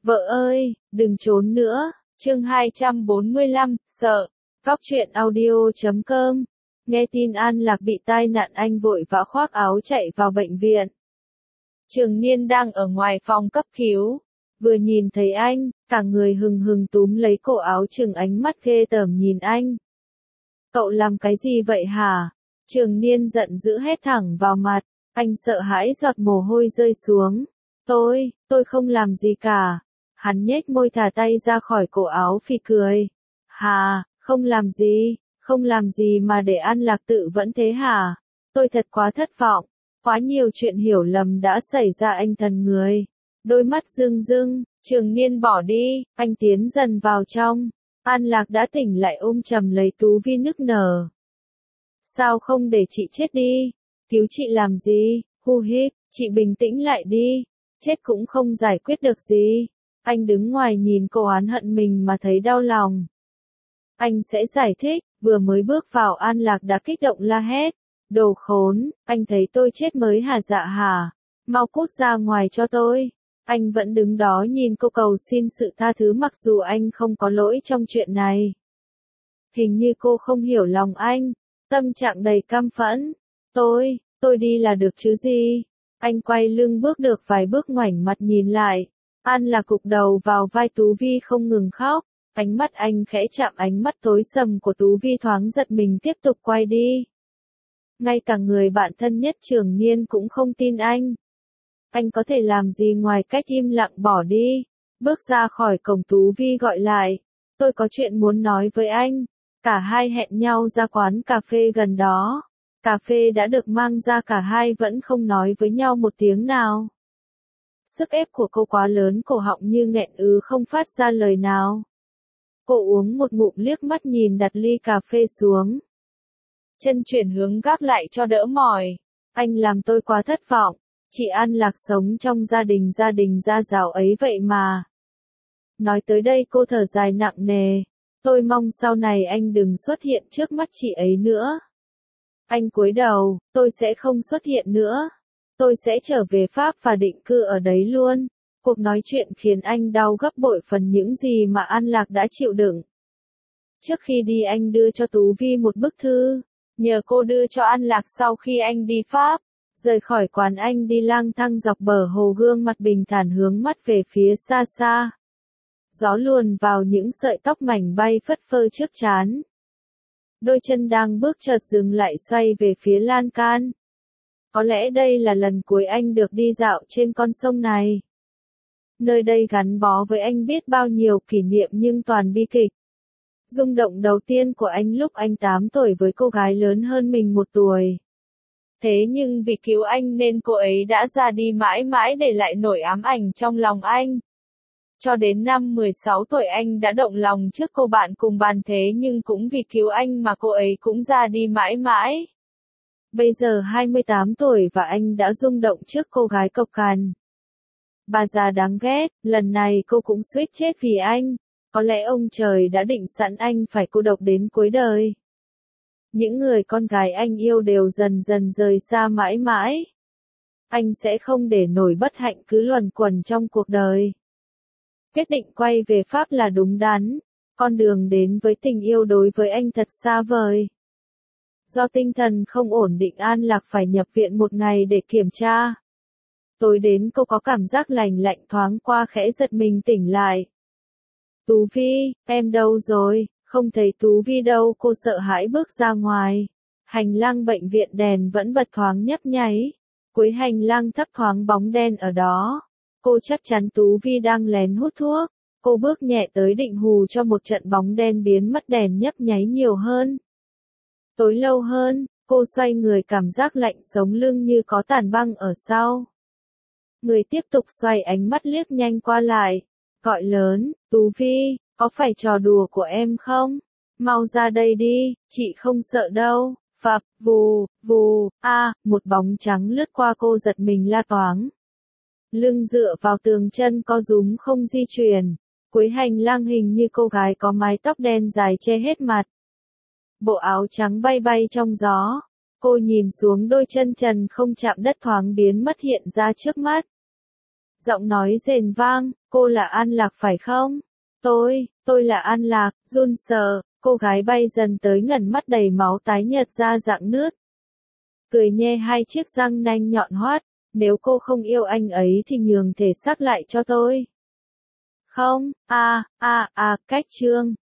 Vợ ơi, đừng trốn nữa. Chương 245, sợ. Góc truyện audio.com. Nghe tin An Lạc bị tai nạn anh vội vã khoác áo chạy vào bệnh viện. Trường Niên đang ở ngoài phòng cấp cứu. Vừa nhìn thấy anh, cả người hừng hừng túm lấy cổ áo Trừng, ánh mắt ghê tởm nhìn anh. Cậu làm cái gì vậy hả? Trường Niên giận dữ hét thẳng vào mặt. Anh sợ hãi giọt mồ hôi rơi xuống. Tôi không làm gì cả. Hắn nhếch môi thả tay ra khỏi cổ áo phì cười. Hà, không làm gì mà để An Lạc tự vẫn thế hả? Tôi thật quá thất vọng. Quá nhiều chuyện hiểu lầm đã xảy ra, anh thần người. Đôi mắt rưng rưng, Trường Niên bỏ đi, anh tiến dần vào trong. An Lạc đã tỉnh lại ôm chầm lấy Tú Vi nức nở. Sao không để chị chết đi? Cứu chị làm gì? Hu hít, chị bình tĩnh lại đi. Chết cũng không giải quyết được gì. Anh đứng ngoài nhìn cô oán hận mình mà thấy đau lòng. Anh sẽ giải thích, vừa mới bước vào An Lạc đã kích động la hét. Đồ khốn, anh thấy tôi chết mới hả dạ hả? Mau cút ra ngoài cho tôi. Anh vẫn đứng đó nhìn cô cầu xin sự tha thứ mặc dù anh không có lỗi trong chuyện này. Hình như cô không hiểu lòng anh. Tâm trạng đầy căm phẫn. Tôi đi là được chứ gì? Anh quay lưng bước được vài bước ngoảnh mặt nhìn lại. An Lạc gục đầu vào vai Tú Vi không ngừng khóc. Ánh mắt anh khẽ chạm ánh mắt tối sầm của Tú Vi, thoáng giật mình tiếp tục quay đi. Ngay cả người bạn thân nhất Trường Niên cũng không tin anh. Anh có thể làm gì ngoài cách im lặng bỏ đi. Bước ra khỏi cổng, Tú Vi gọi lại. Tôi có chuyện muốn nói với anh. Cả hai hẹn nhau ra quán cà phê gần đó. Cà phê đã được mang ra, cả hai vẫn không nói với nhau một tiếng nào. Sức ép của cô quá lớn, cổ họng như nghẹn không phát ra lời nào. Cô uống một ngụm, liếc mắt nhìn đặt ly cà phê xuống. Chân chuyển hướng gác lại cho đỡ mỏi. Anh làm tôi quá thất vọng. Chị An Lạc sống trong gia đình gia giáo ấy vậy mà. Nói tới đây cô thở dài nặng nề. Tôi mong sau này anh đừng xuất hiện trước mắt chị ấy nữa. Anh cúi đầu, tôi sẽ không xuất hiện nữa. Tôi sẽ trở về Pháp và định cư ở đấy luôn. Cuộc nói chuyện khiến anh đau gấp bội phần những gì mà An Lạc đã chịu đựng. Trước khi đi anh đưa cho Tú Vi một bức thư. Nhờ cô đưa cho An Lạc sau khi anh đi Pháp. Rời khỏi quán anh đi lang thang dọc bờ hồ, gương mặt bình thản hướng mắt về phía xa xa. Gió luồn vào những sợi tóc mảnh bay phất phơ trước trán. Đôi chân đang bước chợt dừng lại, xoay về phía lan can. Có lẽ đây là lần cuối anh được đi dạo trên con sông này. Nơi đây gắn bó với anh biết bao nhiêu kỷ niệm nhưng toàn bi kịch. Rung động đầu tiên của anh lúc anh 8 tuổi với cô gái lớn hơn mình 1 tuổi. Thế nhưng vì cứu anh nên cô ấy đã ra đi mãi mãi, để lại nỗi ám ảnh trong lòng anh. Cho đến năm 16 tuổi anh đã động lòng trước cô bạn cùng bàn, thế nhưng cũng vì cứu anh mà cô ấy cũng ra đi mãi mãi. Bây giờ 28 tuổi và anh đã rung động trước cô gái cộc cằn. Bà già đáng ghét, lần này cô cũng suýt chết vì anh. Có lẽ ông trời đã định sẵn anh phải cô độc đến cuối đời. Những người con gái anh yêu đều dần dần rời xa mãi mãi. Anh sẽ không để nổi bất hạnh cứ luẩn quẩn trong cuộc đời. Quyết định quay về Pháp là đúng đắn. Con đường đến với tình yêu đối với anh thật xa vời. Do tinh thần không ổn định, An Lạc phải nhập viện một ngày để kiểm tra. Tối đến cô có cảm giác lành lạnh thoáng qua, khẽ giật mình tỉnh lại. Tú Vi, em đâu rồi? Không thấy Tú Vi đâu, cô sợ hãi bước ra ngoài. Hành lang bệnh viện đèn vẫn bật thoáng nhấp nháy. Cuối hành lang thấp thoáng bóng đen ở đó. Cô chắc chắn Tú Vi đang lén hút thuốc. Cô bước nhẹ tới định hù cho một trận bóng đen biến mất, đèn nhấp nháy nhiều hơn. Tối lâu hơn, cô xoay người, cảm giác lạnh sống lưng như có tảng băng ở sau. Người tiếp tục xoay, ánh mắt liếc nhanh qua lại. Gọi lớn, Tú Vi, có phải trò đùa của em không? Mau ra đây đi, chị không sợ đâu. Phập, vù, vù, một bóng trắng lướt qua, cô giật mình la toáng. Lưng dựa vào tường, chân co rúm không di chuyển. Cuối hành lang hình như cô gái có mái tóc đen dài che hết mặt. Bộ áo trắng bay bay trong gió. Cô nhìn xuống, đôi chân trần không chạm đất thoáng biến mất hiện ra trước mắt. Giọng nói rền vang, cô là An Lạc phải không? Tôi là An Lạc, run sợ, cô gái bay dần tới gần mắt đầy máu tái nhợt ra dạng nứt. Cười nhe hai chiếc răng nanh nhọn hoắt, nếu cô không yêu anh ấy thì nhường thể xác lại cho tôi. Không, cách Trương.